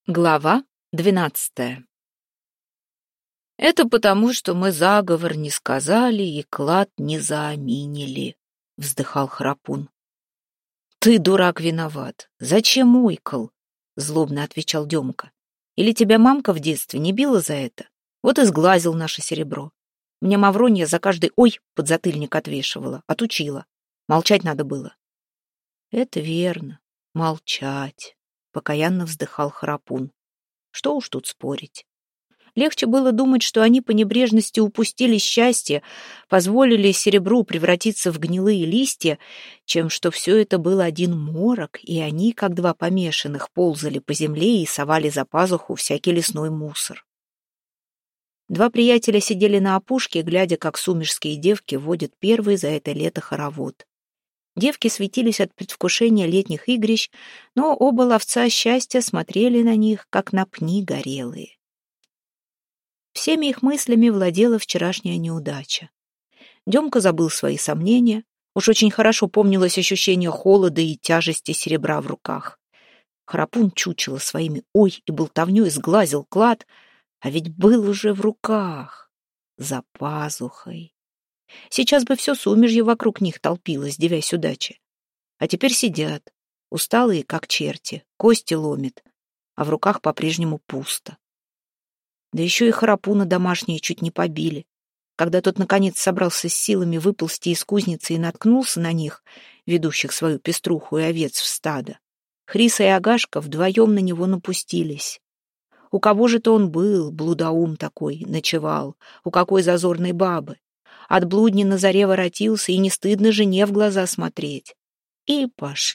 Глава 12. «Это потому, что мы заговор не сказали и клад не зааминили», — вздыхал Храпун. «Ты, дурак, виноват. Зачем ойкал?» — злобно отвечал Демка. «Или тебя мамка в детстве не била за это? Вот и сглазил наше серебро. Мне Мавронья за каждый «ой» подзатыльник отвешивала, отучила. Молчать надо было». «Это верно, молчать», — покаянно вздыхал Храпун. Что уж тут спорить. Легче было думать, что они по небрежности упустили счастье, позволили серебру превратиться в гнилые листья, чем что все это был один морок, и они, как два помешанных, ползали по земле и совали за пазуху всякий лесной мусор. Два приятеля сидели на опушке, глядя, как сумерские девки водят первый за это лето хоровод. Девки светились от предвкушения летних игрищ, но оба ловца счастья смотрели на них, как на пни горелые. Всеми их мыслями владела вчерашняя неудача. Демка забыл свои сомнения, уж очень хорошо помнилось ощущение холода и тяжести серебра в руках. Храпун чучело своими «ой» и болтовнёй сглазил клад, а ведь был уже в руках, за пазухой. Сейчас бы все сумерье вокруг них толпилось, дивясь удаче. А теперь сидят, усталые, как черти, кости ломят, а в руках по-прежнему пусто. Да еще и Храпуна домашние чуть не побили. Когда тот, наконец, собрался с силами выползти из кузницы и наткнулся на них, ведущих свою пеструху и овец в стадо, Хриса и Агашка вдвоем на него напустились. У кого же-то он был, блудаум такой, ночевал, у какой зазорной бабы? От блудни на заре воротился, и не стыдно жене в глаза смотреть. И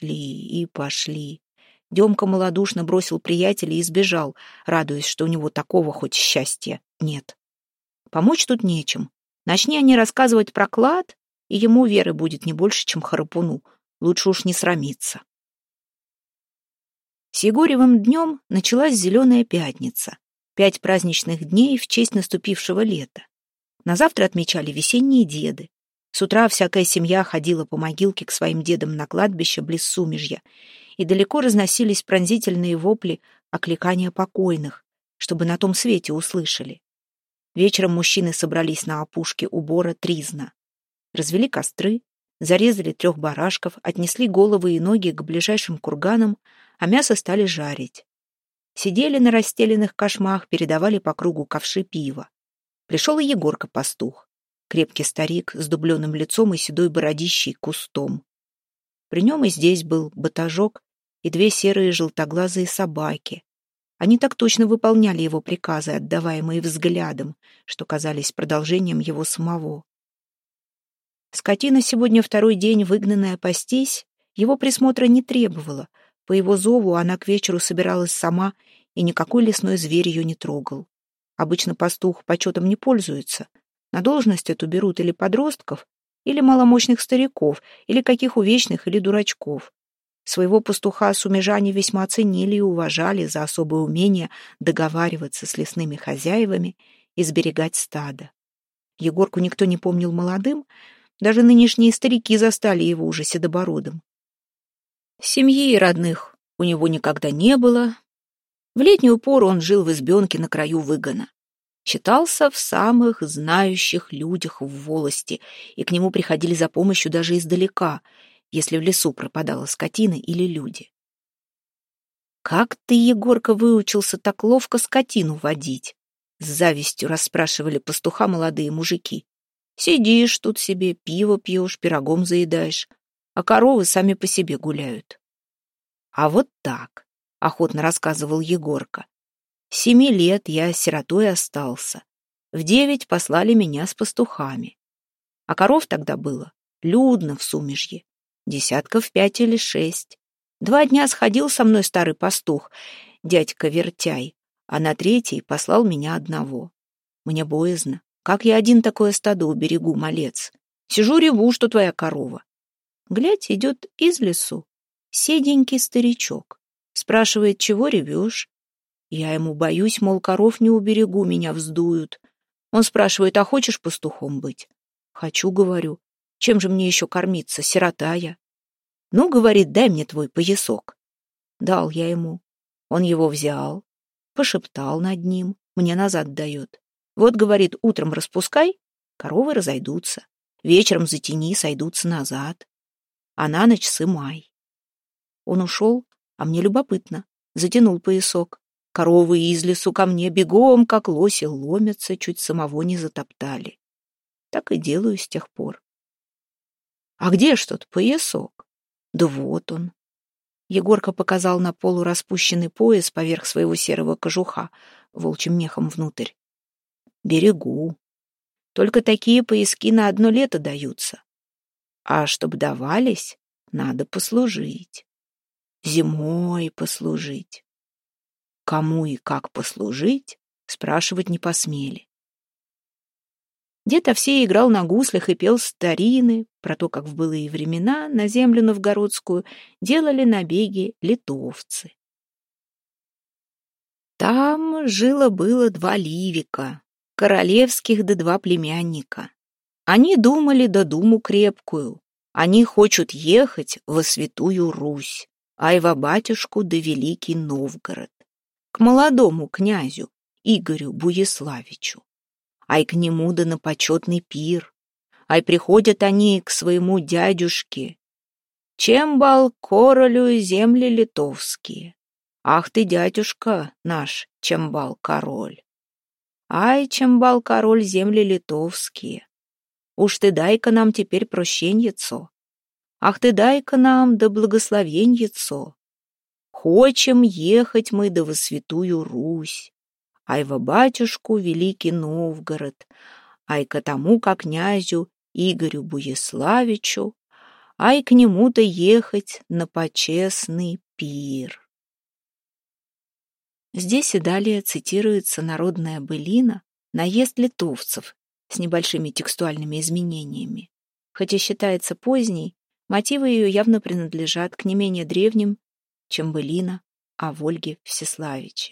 пошли. Демка малодушно бросил приятеля и сбежал, радуясь, что у него такого хоть счастья нет. Помочь тут нечем. Начни они рассказывать про клад, и ему веры будет не больше, чем Храпуну. Лучше уж не срамиться. С Егоревым днем началась Зеленая пятница. 5 праздничных дней в честь наступившего лета. На завтра отмечали весенние деды. С утра всякая семья ходила по могилке к своим дедам на кладбище близ Сумежья, и далеко разносились пронзительные вопли окликания покойных, чтобы на том свете услышали. Вечером мужчины собрались на опушке у бора Тризна. Развели костры, зарезали 3 барашков, отнесли головы и ноги к ближайшим курганам, а мясо стали жарить. Сидели на расстеленных кошмах, передавали по кругу ковши пива. Пришел и Егорка-пастух, крепкий старик с дубленым лицом и седой бородищей кустом. При нем и здесь был батажок и 2 серые желтоглазые собаки. Они так точно выполняли его приказы, отдаваемые взглядом, что казались продолжением его самого. Скотина сегодня 2-й день, выгнанная пастись, его присмотра не требовала. По его зову она к вечеру собиралась сама, и никакой лесной зверь ее не трогал. Обычно пастух почетом не пользуется. На должность эту берут или подростков, или маломощных стариков, или каких увечных или дурачков. Своего пастуха сумежане весьма ценили и уважали за особое умение договариваться с лесными хозяевами и сберегать стадо. Егорку никто не помнил молодым, даже нынешние старики застали его уже седобородым. Семьи и родных у него никогда не было. В летнюю пору он жил в избенке на краю выгона. Считался в самых знающих людях в волости, и к нему приходили за помощью даже издалека, если в лесу пропадала скотина или люди. «Как ты, Егорка, выучился так ловко скотину водить?» — с завистью расспрашивали пастуха молодые мужики. «Сидишь тут себе, пиво пьешь, пирогом заедаешь, а коровы сами по себе гуляют». «А вот так», — охотно рассказывал Егорка. 7 лет я сиротой остался. В 9 послали меня с пастухами. А коров тогда было людно в Сумежье. 5 или 6. 2 дня сходил со мной старый пастух, дядька Вертяй, а на 3-й послал меня одного. Мне боязно. Как я один такое стадо уберегу, малец? Сижу, реву, что твоя корова. Глядь, идет из лесу седенький старичок. Спрашивает, чего ревешь? Я ему боюсь, мол, коров не уберегу, меня вздуют. Он спрашивает, а хочешь пастухом быть? Хочу, говорю. Чем же мне еще кормиться, сирота я? Ну, говорит, дай мне твой поясок. Дал я ему. Он его взял, Пошептал над ним, мне назад дает. Вот, говорит, утром распускай, коровы разойдутся. Вечером затяни, сойдутся назад. А на ночь сымай. Он ушел, а мне любопытно. Затянул поясок. Коровы из лесу ко мне бегом, как лоси, ломятся, чуть самого не затоптали. Так и делаю с тех пор. А где ж тот поясок? Да вот он. Егорка показал на полу распущенный пояс поверх своего серого кожуха, волчьим мехом внутрь. Берегу. Только такие пояски на одно лето даются. А чтоб давались, надо послужить. Зимой послужить. Кому и как послужить, спрашивать не посмели. Дед Овсей играл на гуслях и пел старины про то, как в былые времена на землю новгородскую делали набеги литовцы. Там жило-было 2 ливика, королевских да 2 племянника. Они думали да думу крепкую. Они хочут ехать во Святую Русь, ай во батюшку да Великий Новгород, к молодому князю Игорю Буяславичу. Ай к нему да на почетный пир. Ай приходят они к своему дядюшке. Чембал королю земли литовские. Ах ты, дядюшка наш, Чембал король. Ай, Чембал король земли литовские. Уж ты дай-ка нам теперь прощеньецо. Ах ты дай-ка нам да благословеньецо. Хочем ехать мы да во Святую Русь. Ай во батюшку Великий Новгород, ай ко тому ко князю Игорю Буяславичу, ай к нему-то ехать на почестный пир. Здесь и далее цитируется народная былина «Наезд литовцев» с небольшими текстуальными изменениями. Хотя считается поздней, мотивы ее явно принадлежат к не менее древним, чем былина о Вольге Всеславиче.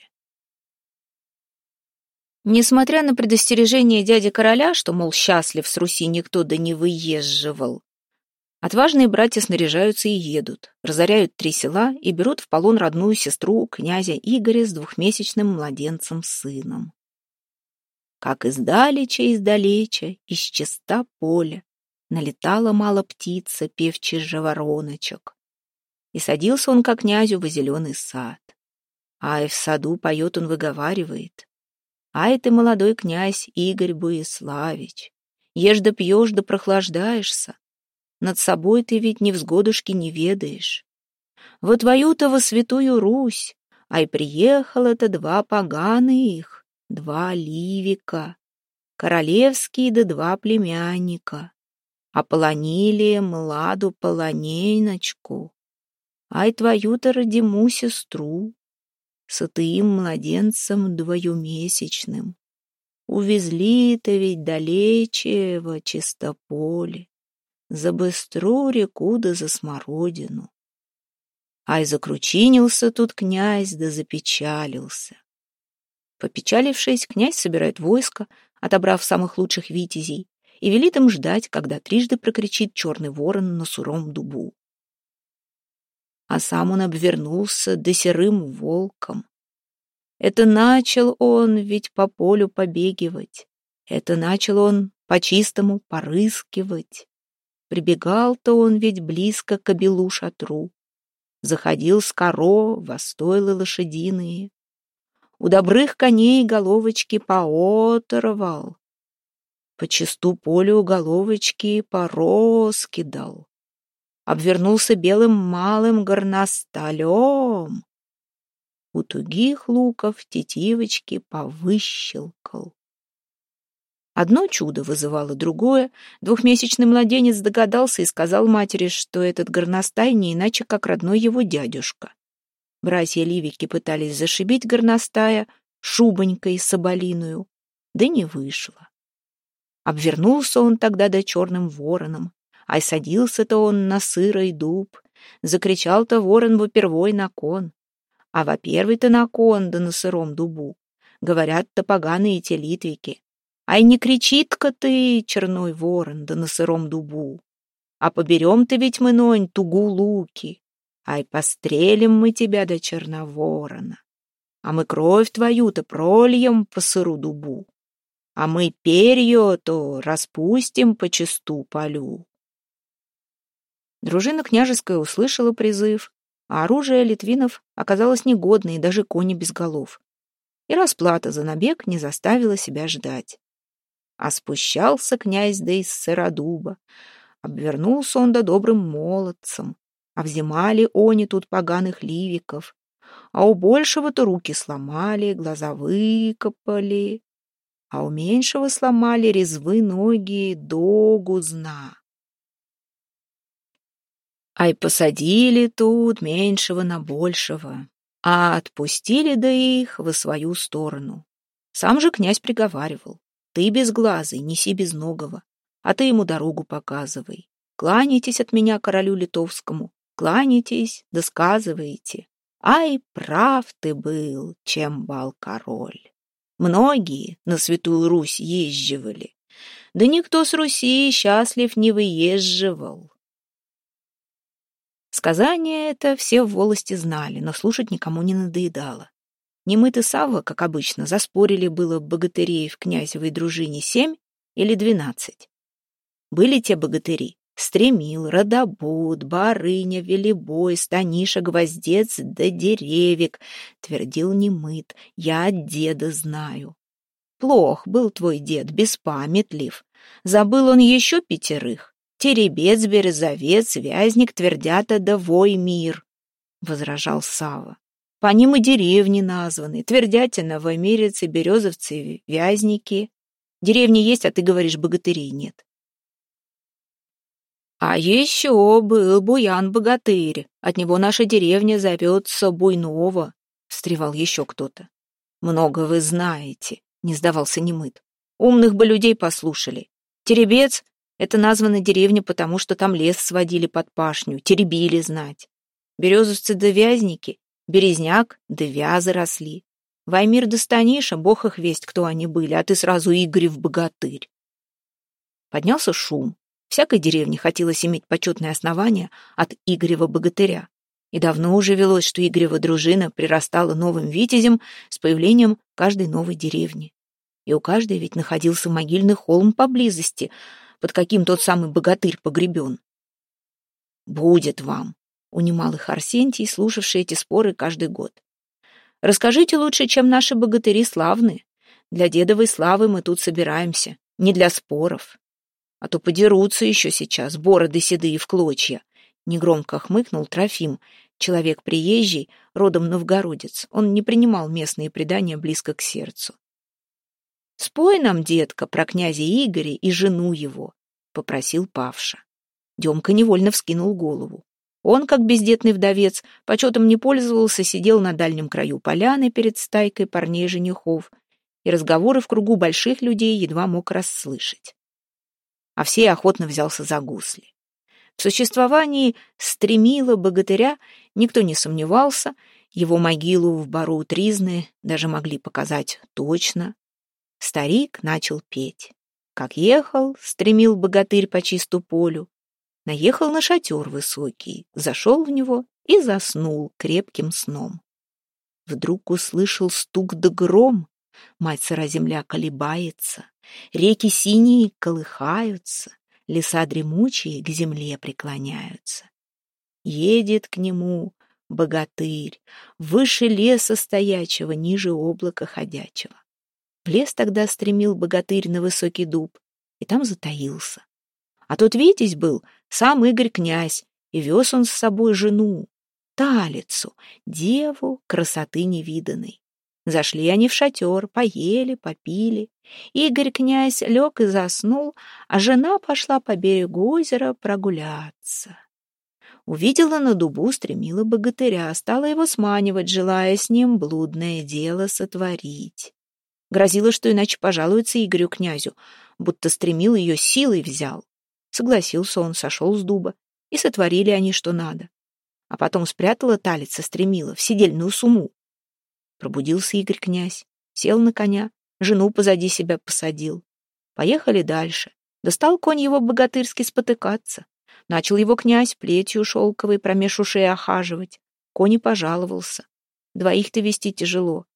Несмотря на предостережение дяди короля, что, мол, счастлив с Руси никто да не выезживал, отважные братья снаряжаются и едут, разоряют 3 села и берут в полон родную сестру князя Игоря с 2-месячным младенцем-сыном. Как издалеча, из чиста поля, налетала мало птица, певчий жавороночек. И садился он ко князю во зеленый сад. Ай, в саду поет он, выговаривает: «Ай ты, молодой князь Игорь Буяславич, ешь да пьешь да прохлаждаешься, над собой ты ведь невзгодушки не ведаешь. Во твою-то во Святую Русь, ай приехало-то 2 поганых, 2 ливика, королевские да 2 племянника, а полонили младу полоненочку, ай твою-то родиму сестру, сытым младенцем 2-месячным. Увезли-то ведь далече во чистополе, за быстру реку да за смородину. Ай закручинился тут князь да запечалился. Попечалившись, князь собирает войско, отобрав самых лучших витязей, и велит им ждать, когда трижды прокричит черный ворон на суром дубу. А сам он обвернулся да серым волком. Это начал он ведь по полю побегивать, это начал он по-чистому порыскивать. Прибегал-то он ведь близко к обелу шатру, заходил с коро во стойлы лошадиные, у добрых коней головочки пооторвал, по чисту полю головочки пороскидал, обвернулся белым малым горносталем, у тугих луков тетивочки повыщелкал. Одно чудо вызывало другое. 2-месячный младенец догадался и сказал матери, что этот горностай не иначе, как родной его дядюшка. Братья-ливики пытались зашибить горностая шубонькой соболиную, да не вышло. Обвернулся он тогда да черным вороном, ай садился-то он на сырый дуб, закричал-то ворон вопервой на кон, а во-первый-то на кон да на сыром дубу, говорят-то поганые те литвики. Ай не кричит-ка ты, черной ворон, да на сыром дубу, а поберем-то ведь мы нонь тугу луки, ай пострелим мы тебя до черноворона. А мы кровь твою-то прольем по сыру дубу, а мы перьё-то распустим по чисту полю. Дружина княжеская услышала призыв, а оружие литвинов оказалось негодно и даже кони без голов. И расплата за набег не заставила себя ждать. А спущался князь да из сыродуба, обвернулся он да добрым молодцем, а взимали они тут поганых ливиков, а у большего-то руки сломали, глаза выкопали, а у меньшего сломали резвы ноги до гузна. Ай посадили тут меньшего на большего, а отпустили да их во свою сторону. Сам же князь приговаривал: ты безглазый, неси безногого, а ты ему дорогу показывай. Кланяйтесь от меня королю литовскому, кланяйтесь, да сказывайте. Ай, прав ты был, чем бал король. Многие на Святую Русь езживали, да никто с Руси счастлив не выезживал. Сказание это все в волости знали, но слушать никому не надоедало. Немыт и Савва, как обычно, заспорили было богатырей в князевой дружине 7 или 12. Были те богатыри: Стремил, Радобуд, Барыня, Велибой, Станиша, Гвоздец да Деревик. Твердил Немыт: я от деда знаю. Плох был твой дед, беспамятлив. Забыл он еще 5: Теребец, Березовец, Вязник, Твердята да Воймир, — возражал Савва. По ним и деревни названы: Твердятина, Воймирец, Березовцы, Вязники. Деревни есть, а ты говоришь, богатырей нет. А еще был Буян-богатырь, от него наша деревня зовется Буйново, — встревал еще кто-то. Много вы знаете, — не сдавался Немыт. Умных бы людей послушали. Теребец — это названа деревня, потому что там лес сводили под пашню, теребили знать. Березовцы да Вязники, Березняк да Вязы росли. Ваймир да Станиша, бог их весть, кто они были, а ты сразу Игорев-богатырь. Поднялся шум. Всякой деревне хотелось иметь почетное основание от Игорева-богатыря. И давно уже велось, что Игорева дружина прирастала новым витязем с появлением каждой новой деревни. И у каждой ведь находился могильный холм поблизости, под каким тот самый богатырь погребен. «Будет вам», — унимал их Арсентий, слушавший эти споры каждый год. «Расскажите лучше, чем наши богатыри славны. Для дедовой славы мы тут собираемся, не для споров. А то подерутся еще сейчас, бороды седые в клочья», — негромко хмыкнул Трофим, человек приезжий, родом новгородец. Он не принимал местные предания близко к сердцу. «Спой нам, детка, про князя Игоря и жену его», — попросил Павша. Демка невольно вскинул голову. Он, как бездетный вдовец, почетом не пользовался, сидел на дальнем краю поляны перед стайкой парней-женихов, и разговоры в кругу больших людей едва мог расслышать. Овсей охотно взялся за гусли. В существовании Стремила богатыря никто не сомневался, его могилу в бору Тризны даже могли показать точно. Старик начал петь. Как ехал, стремил богатырь по чисту полю, наехал на шатер высокий, зашел в него и заснул крепким сном. Вдруг услышал стук да гром, мать сыра земля колебается, реки синие колыхаются, леса дремучие к земле преклоняются. Едет к нему богатырь, выше леса стоячего, ниже облака ходячего. В лес тогда стремил богатырь на высокий дуб, и там затаился. А тот витязь был сам Игорь-князь, и вез он с собой жену, Талицу, деву красоты невиданной. Зашли они в шатер, поели, попили. Игорь-князь лег и заснул, а жена пошла по берегу озера прогуляться. Увидела на дубу стремила богатыря, стала его сманивать, желая с ним блудное дело сотворить. Грозила, что иначе пожалуется Игорю-князю, будто стремил ее силой взял. Согласился он, сошел с дуба, и сотворили они что надо. А потом спрятала Талица стремила в седельную сумму. Пробудился Игорь-князь, сел на коня, жену позади себя посадил. Поехали дальше. Достал конь его богатырски спотыкаться. Начал его князь плетью шелковой промеж ушей охаживать. Конь и пожаловался. Двоих-то вести тяжело.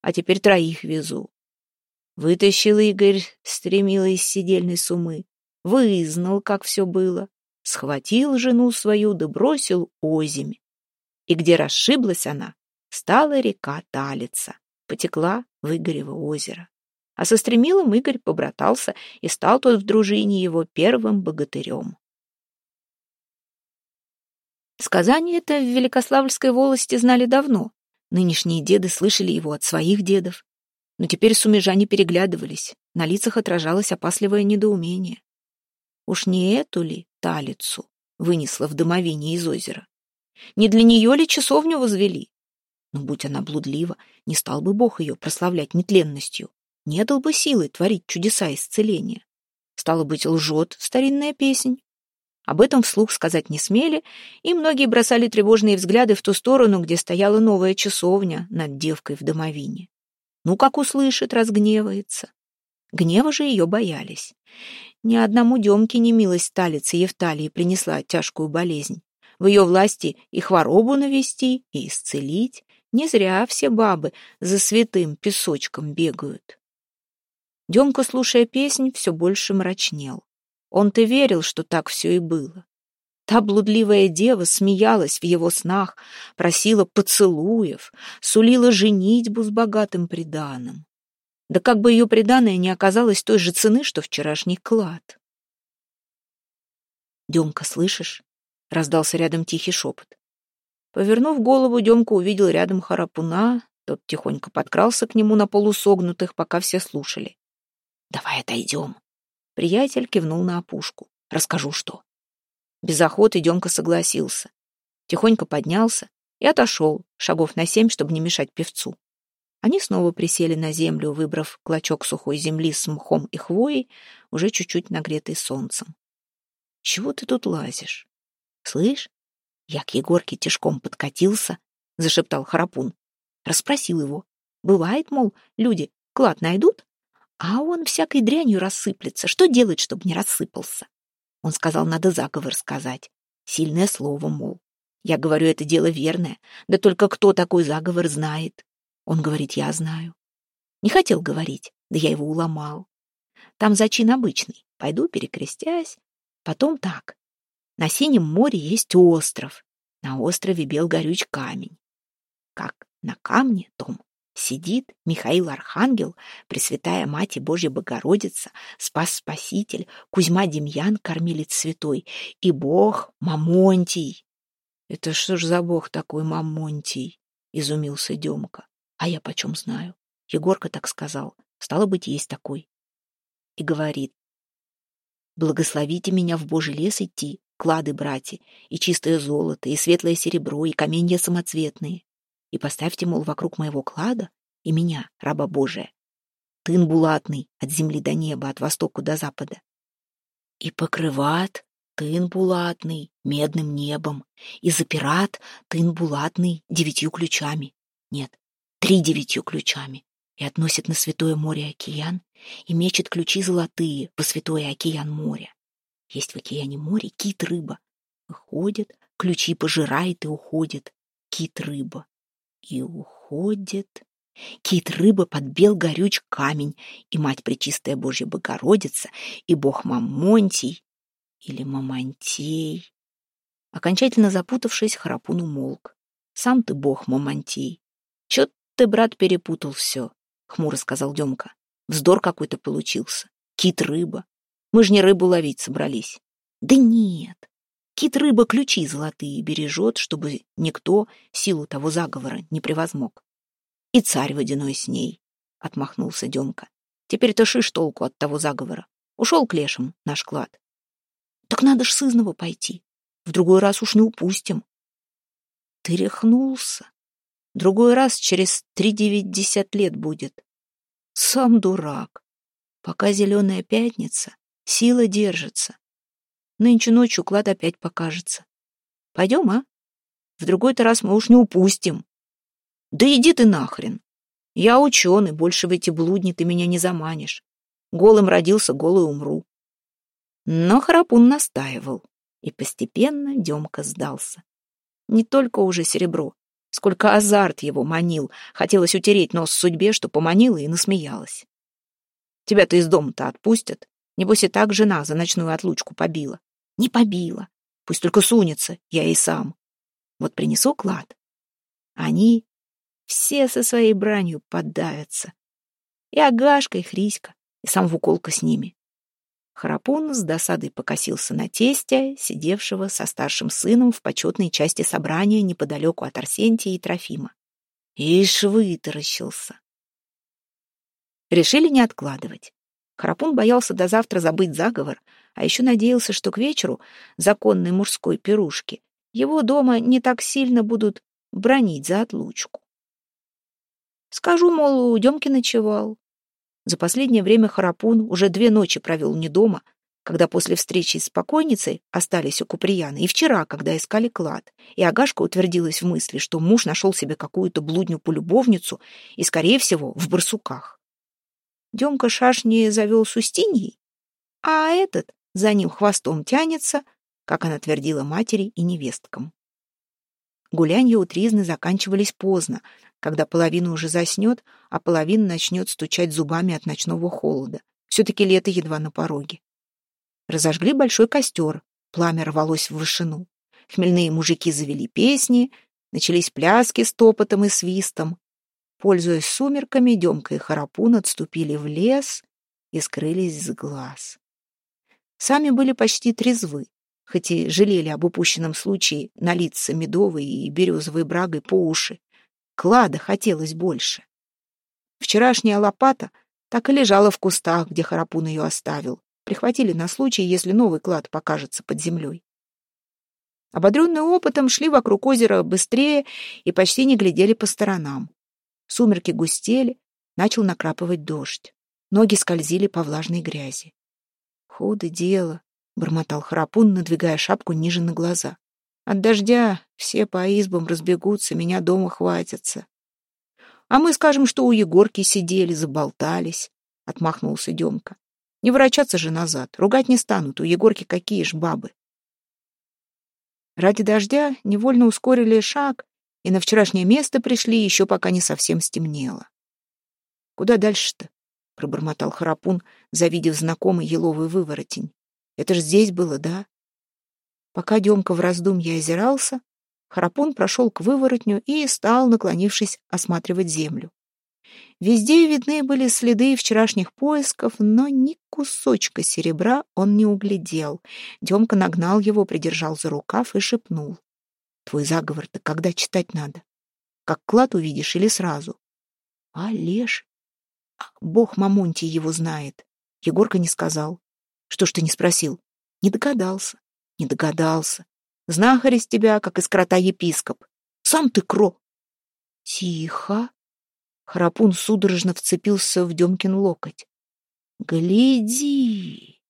а теперь 3 везу. Вытащил Игорь стремила из седельной сумы, вызнал, как все было, схватил жену свою да бросил озимь. И где расшиблась она, стала река Талица, потекла в Игорево озеро. А со Стремилом Игорь побратался, и стал тот в дружине его первым богатырем. Сказание это в Великославльской волости знали давно. Нынешние деды слышали его от своих дедов. Но теперь сумежане переглядывались, на лицах отражалось опасливое недоумение. Уж не эту ли Талицу вынесла в домовине из озера? Не для нее ли часовню возвели? Но будь она блудлива, не стал бы Бог ее прославлять нетленностью, не дал бы силы творить чудеса исцеления. Стало быть, лжет старинная песнь. Об этом вслух сказать не смели, и многие бросали тревожные взгляды в ту сторону, где стояла новая часовня над девкой в домовине. Ну, как услышит, разгневается. Гнева же ее боялись. Ни одному Демке немилость Талицы Евталии принесла тяжкую болезнь. В ее власти и хворобу навести, и исцелить. Не зря все бабы за святым песочком бегают. Демка, слушая песнь, все больше мрачнел. Он-то верил, что так все и было. Та блудливая дева смеялась в его снах, просила поцелуев, сулила женитьбу с богатым приданым. Да как бы ее приданое не оказалось той же цены, что вчерашний клад. «Демка, слышишь?» — раздался рядом тихий шепот. Повернув голову, Демка увидел рядом Харапуна. Тот тихонько подкрался к нему на полусогнутых, пока все слушали. «Давай отойдем». Приятель кивнул на опушку. «Расскажу, что». Без охоты Демка согласился. Тихонько поднялся и отошел, шагов на 7, чтобы не мешать певцу. Они снова присели на землю, выбрав клочок сухой земли с мхом и хвоей, уже чуть-чуть нагретой солнцем. «Чего ты тут лазишь? Слышь, я к Егорке тишком подкатился», — зашептал Харапун. Расспросил его. Бывает, мол, люди клад найдут, а он всякой дрянью рассыплется. Что делать, чтобы не рассыпался? Он сказал, надо заговор сказать. Сильное слово, мол. Я говорю, это дело верное. Да только кто такой заговор знает? Он говорит, я знаю. Не хотел говорить, да я его уломал. Там зачин обычный. Пойду перекрестясь. Потом так. На Синем море есть остров. На острове бел горюч камень. Как на камне том сидит Михаил Архангел, Пресвятая Мать и Божья Богородица, Спас Спаситель, Кузьма Демьян, Кормилец Святой, и Бог Мамонтий. «Это что ж за бог такой Мамонтий?» — изумился Демка. «А я почем знаю? Егорка так сказал. Стало быть, есть такой». И говорит, «Благословите меня в Божий лес идти, клады, братья, и чистое золото, и светлое серебро, и каменья самоцветные. И поставьте, мол, вокруг моего клада и меня, раба Божия, тын булатный от земли до неба, от востока до запада. И покрыват тын булатный медным небом, и запират тын булатный 9 ключами. Нет, 3 9 ключами. И относит на Святое море океан, и мечет ключи золотые во Святое океан моря. Есть в океане море кит-рыба. Выходит, ключи пожирает и уходит. Кит-рыба. И уходит. Кит-рыба подбел горюч камень, и Мать Пречистая Божья Богородица, и Бог Мамонтий, или Мамонтей. Окончательно запутавшись, Харапун умолк. Сам ты Бог Мамонтей. Чё ты, брат, перепутал все, хмуро сказал Демка. Вздор какой-то получился. Кит-рыба. Мы ж не рыбу ловить собрались. Да нет. Кит-рыба ключи золотые бережет, чтобы никто силу того заговора не превозмог. И царь водяной с ней, — отмахнулся Демка. Теперь-то шиш толку от того заговора. Ушел к лешим наш клад. Так надо ж сызнова пойти. В другой раз уж не упустим. Ты рехнулся. Другой раз через 3-9 лет будет. Сам дурак. Пока зеленая пятница, сила держится. Нынче ночью клад опять покажется. Пойдем, а? В другой-то раз мы уж не упустим. Да иди ты нахрен. Я ученый, больше в эти блудни ты меня не заманишь. Голым родился, голый умру. Но Харапун настаивал, и постепенно Демка сдался. Не только уже серебро. Сколько азарт его манил. Хотелось утереть нос судьбе, что поманила и насмеялась. Тебя-то из дома-то отпустят. Небось и так жена за ночную отлучку побила. Не побила. Пусть только сунется, я и сам. Вот принесу клад. Они все со своей бранью поддавятся. И Агашка, и Хриська, и сам Вуколка с ними. Храпун с досадой покосился на тестя, сидевшего со старшим сыном в почетной части собрания неподалеку от Арсентия и Трофима. Ишь вытаращился. Решили не откладывать. Храпун боялся до завтра забыть заговор, а еще надеялся, что к вечеру законной мужской пирушки его дома не так сильно будут бранить за отлучку. Скажу, мол, у Демки ночевал. За последнее время Храпун уже 2 ночи провел не дома, когда после встречи с покойницей остались у Куприяна, и вчера, когда искали клад, и Агашка утвердилась в мысли, что муж нашел себе какую-то блудню-полюбовницу и, скорее всего, в барсуках. Демка шашни завел с Устиньей, а этот за ним хвостом тянется, как она твердила матери и невесткам. Гулянья у Тризны заканчивались поздно, когда половина уже заснет, а половина начнет стучать зубами от ночного холода. Все-таки лето едва на пороге. Разожгли большой костер, пламя рвалось в вышину. Хмельные мужики завели песни, начались пляски с топотом и свистом. Пользуясь сумерками, Демка и Храпун отступили в лес и скрылись с глаз. Сами были почти трезвы, хоть и жалели об упущенном случае налиться медовой и березовой брагой по уши. Клада хотелось больше. Вчерашняя лопата так и лежала в кустах, где Храпун ее оставил. Прихватили на случай, если новый клад покажется под землей. Ободренные опытом, шли вокруг озера быстрее и почти не глядели по сторонам. Сумерки густели, начал накрапывать дождь. Ноги скользили по влажной грязи. «Худо дело», — бормотал Храпун, надвигая шапку ниже на глаза. «От дождя все по избам разбегутся, меня дома хватятся». «А мы скажем, что у Егорки сидели, заболтались», — отмахнулся Демка. «Не ворочаться же назад, ругать не станут, у Егорки какие ж бабы». Ради дождя невольно ускорили шаг и на вчерашнее место пришли, еще пока не совсем стемнело. «Куда дальше-то?» — пробормотал Храпун, завидев знакомый еловый выворотень. «Это ж здесь было, да?» Пока Демка в раздумье озирался, Храпун прошел к выворотню и стал, наклонившись, осматривать землю. Везде видны были следы вчерашних поисков, но ни кусочка серебра он не углядел. Демка нагнал его, придержал за рукав и шепнул. «Твой заговор-то когда читать надо? Как клад увидишь или сразу?» «А Леш? Бог Мамонтий его знает. Егорка не сказал. Что ж ты не спросил?» «Не догадался. Не догадался. Знахарь из тебя, как из крота епископ. Сам ты кро!» «Тихо!» Храпун судорожно вцепился в Демкин локоть. «Гляди!»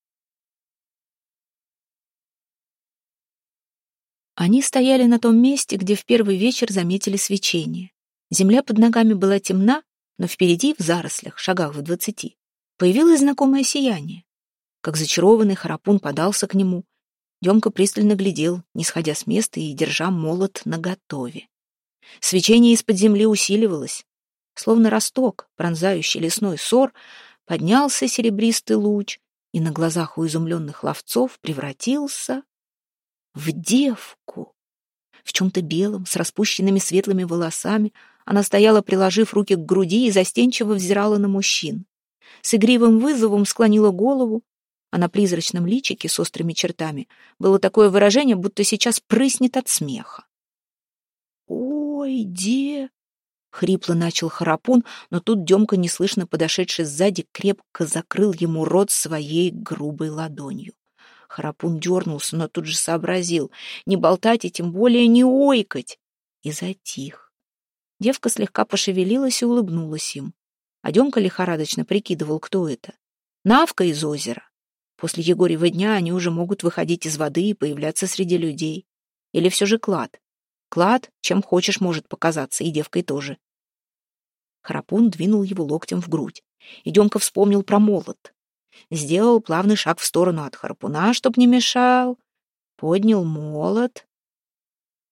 Они стояли на том месте, где в первый вечер заметили свечение. Земля под ногами была темна, но впереди, в зарослях, шагах в 20, появилось знакомое сияние. Как зачарованный, Храпун подался к нему. Демка пристально глядел, не сходя с места и держа молот наготове. Свечение из-под земли усиливалось. Словно росток, пронзающий лесной сор, поднялся серебристый луч и на глазах у изумленных ловцов превратился в девку. В чем-то белом, с распущенными светлыми волосами, она стояла, приложив руки к груди, и застенчиво взирала на мужчин. С игривым вызовом склонила голову, а на призрачном личике с острыми чертами было такое выражение, будто сейчас прыснет от смеха. «Ой, — хрипло начал Храпун, но тут Демка, неслышно подошедший сзади, крепко закрыл ему рот своей грубой ладонью. Храпун дернулся, но тут же сообразил не болтать и тем более не ойкать, и затих. Девка слегка пошевелилась и улыбнулась им, а Демка лихорадочно прикидывал, кто это. Навка из озера. После Егорьева дня они уже могут выходить из воды и появляться среди людей. Или все же клад. Клад, чем хочешь, может показаться, и девкой тоже. Храпун двинул его локтем в грудь, и Демка вспомнил про молот. Сделал плавный шаг в сторону от Храпуна, чтоб не мешал. Поднял молот.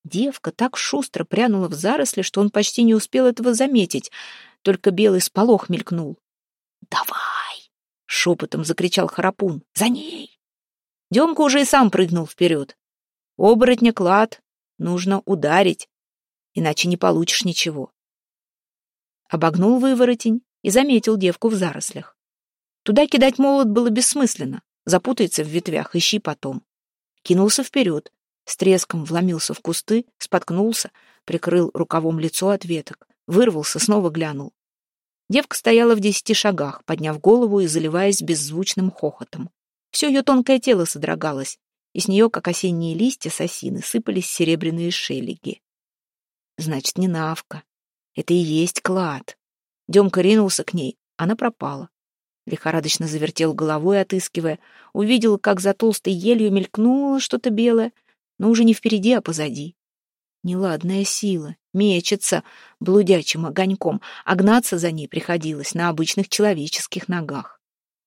Девка так шустро прянула в заросли, что он почти не успел этого заметить, только белый сполох мелькнул. «Давай!» — шепотом закричал Харапун. «За ней!» Демка уже и сам прыгнул вперед. Оборотня клад нужно ударить, иначе не получишь ничего. Обогнул выворотень и заметил девку в зарослях. Туда кидать молот было бессмысленно, запутается в ветвях, ищи потом. Кинулся вперед, с треском вломился в кусты, споткнулся, прикрыл рукавом лицо от веток, вырвался, снова глянул. Девка стояла в 10 шагах, подняв голову и заливаясь беззвучным хохотом. Все ее тонкое тело содрогалось, и с нее, как осенние листья с осины, сыпались серебряные шелеги. Значит, не Навка. Это и есть клад. Демка ринулся к ней, она пропала. Лихорадочно завертел головой, отыскивая, увидел, как за толстой елью мелькнуло что-то белое, но уже не впереди, а позади. Неладная сила, мечется блудячим огоньком, а гнаться за ней приходилось на обычных человеческих ногах.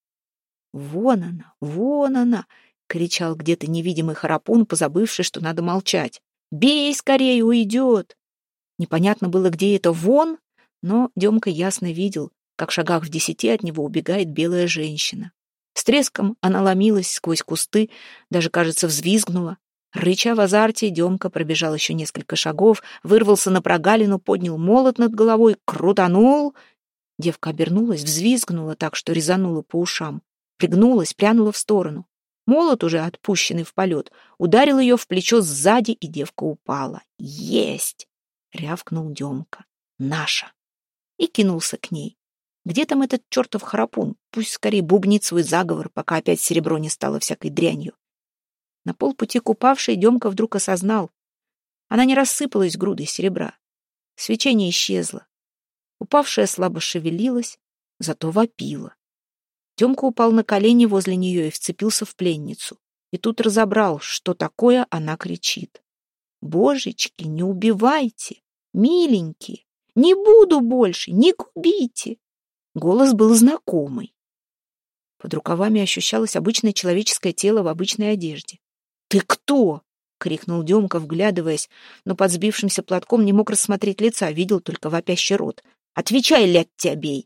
Вон она!» — кричал где-то невидимый Харапун, позабывший, что надо молчать. «Бей скорее, уйдет!» Непонятно было, где это «вон», но Демка ясно видел, как в шагах в 10 от него убегает белая женщина. С треском она ломилась сквозь кусты, даже, кажется, взвизгнула. Рыча в азарте, Демка пробежал еще несколько шагов, вырвался на прогалину, поднял молот над головой, крутанул. Девка обернулась, взвизгнула так, что резанула по ушам. Пригнулась, прянула в сторону. Молот, уже отпущенный в полет, ударил ее в плечо сзади, и девка упала. «Есть!» — рявкнул Демка. «Наша!» И кинулся к ней. Где там этот чертов Харапун? Пусть скорее бубнит свой заговор, пока опять серебро не стало всякой дрянью. На полпути к упавшей Демка вдруг осознал. Она не рассыпалась грудой серебра. Свечение исчезло. Упавшая слабо шевелилась, зато вопила. Демка упал на колени возле нее и вцепился в пленницу. И тут разобрал, что такое она кричит. «Божечки, не убивайте! Миленькие! Не буду больше! Не губите!» Голос был знакомый. Под рукавами ощущалось обычное человеческое тело в обычной одежде. «Ты кто?» — крикнул Демка, вглядываясь, но под сбившимся платком не мог рассмотреть лица, видел только вопящий рот. «Отвечай, ляд тебя бей!»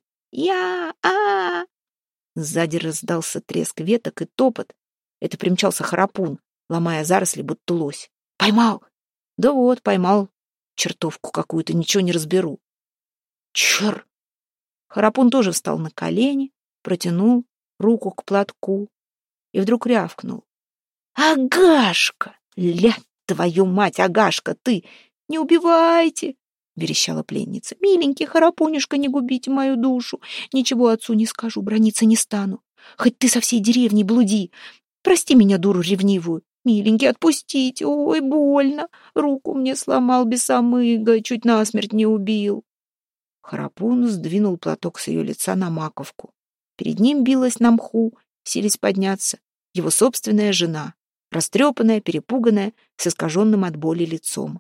«Я-а-а!» Сзади раздался треск веток и топот. Это примчался Харапун, ломая заросли, будто лось. «Поймал!» «Да вот, поймал. Чертовку какую-то, ничего не разберу». «Чер!» Харапун тоже встал на колени, протянул руку к платку и вдруг рявкнул. «Агашка! Ля, твою мать, Агашка, ты! Не убивайте!» — верещала пленница. «Миленький Харапунюшка, не губите мою душу! Ничего отцу не скажу, браниться не стану. Хоть ты со всей деревни блуди. Прости меня, дуру ревнивую. Миленький, отпустите! Ой, больно! Руку мне сломал бесомыга, чуть насмерть не убил!» Харапун сдвинул платок с ее лица на маковку. Перед ним билась на мху, силясь подняться, его собственная жена, растрепанная, перепуганная, с искаженным от боли лицом.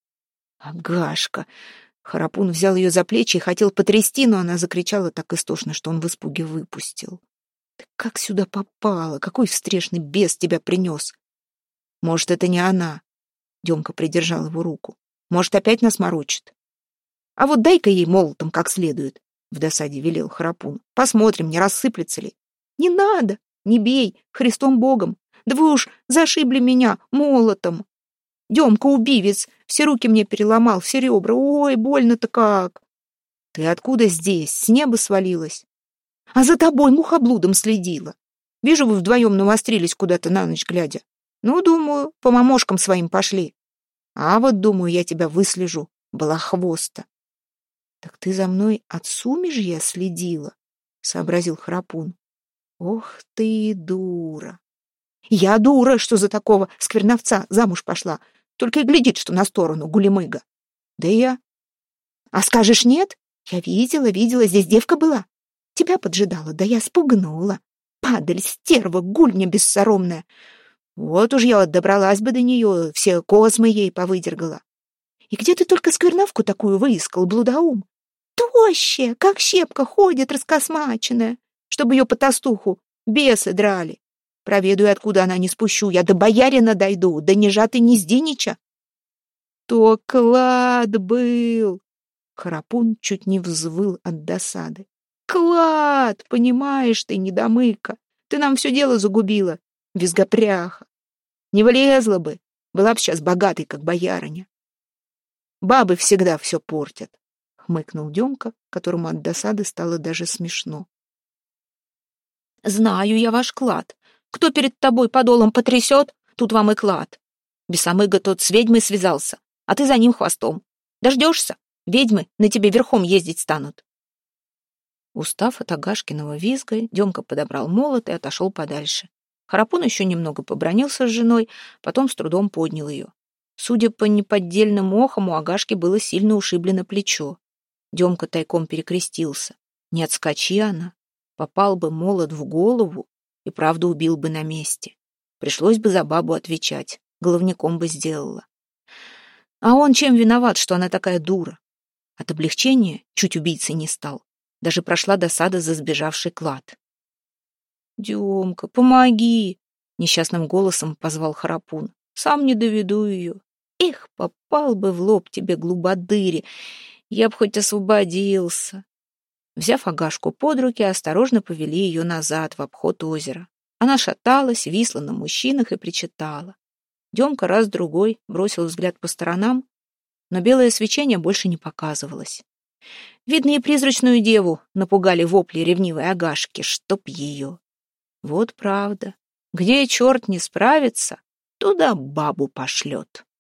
«Агашка!» Харапун взял ее за плечи и хотел потрясти, но она закричала так истошно, что он в испуге выпустил. «Ты как сюда попала? Какой встречный бес тебя принес?» «Может, это не она?» Демка придержал его руку. «Может, опять нас морочит?» «А вот дай-ка ей молотом как следует», — в досаде велел Харапун. «Посмотрим, не рассыплется ли». «Не надо, не бей, Христом Богом. Да вы уж зашибли меня молотом. Демка убивец, все руки мне переломал, все ребра. Ой, больно-то как!» «Ты откуда здесь? С неба свалилась?» «А за тобой мухоблудом следила. Вижу, вы вдвоем навострились куда-то на ночь глядя. Ну, думаю, по мамошкам своим пошли. А вот, думаю, я тебя выслежу, балахвоста». «Так ты за мной от сумежья следила?» — сообразил Харапун. «Ох ты дура!» «Я дура, что за такого скверновца замуж пошла. Только и глядит, что на сторону гулемыга». «Да я...» «А скажешь нет? Я видела, здесь девка была. Тебя поджидала, да я спугнула. Падаль, стерва, гульня бессоромная. Вот уж я добралась бы до нее, все космы ей повыдергала. И где ты только скверновку такую выискал, блудаум? Тощая, как щепка, ходит раскосмаченная, чтобы ее по толстуху бесы драли. Проведаю, откуда она, не спущу, я до боярина дойду, до Нежаты Нездинича». то клад был!» Харапун чуть не взвыл от досады. «Клад! Понимаешь ты, недомыка! Ты нам все дело загубила, визгопряха! Не влезла бы, была б сейчас богатой, как боярыня!» «Бабы всегда все портят!» — хмыкнул Демка, которому от досады стало даже смешно. «Знаю я ваш клад. Кто перед тобой подолом потрясет, тут вам и клад. Бесомыга тот с ведьмой связался, а ты за ним хвостом. Дождешься? Ведьмы на тебе верхом ездить станут». Устав от Агашкиного визга, Демка подобрал молот и отошел подальше. Харапун еще немного побранился с женой, потом с трудом поднял ее. Судя по неподдельным охам, у Агашки было сильно ушиблено плечо. Демка тайком перекрестился. Не отскочи она. Попал бы молот в голову и правда убил бы на месте. Пришлось бы за бабу отвечать, головняком бы сделала. А он чем виноват, что она такая дура? От облегчения чуть убийцей не стал. Даже прошла досада за сбежавший клад. «Демка, помоги!» — несчастным голосом позвал Харапун. «Сам не доведу ее. Эх, попал бы в лоб тебе, глубодыре, я б хоть освободился». Взяв Агашку под руки, осторожно повели ее назад, в обход озера. Она шаталась, висла на мужчинах и причитала. Демка раз-другой бросил взгляд по сторонам, но белое свечение больше не показывалось. Видно, и призрачную деву напугали вопли ревнивой Агашки, чтоб ее. Вот правда. Где черт не справится, туда бабу пошлет.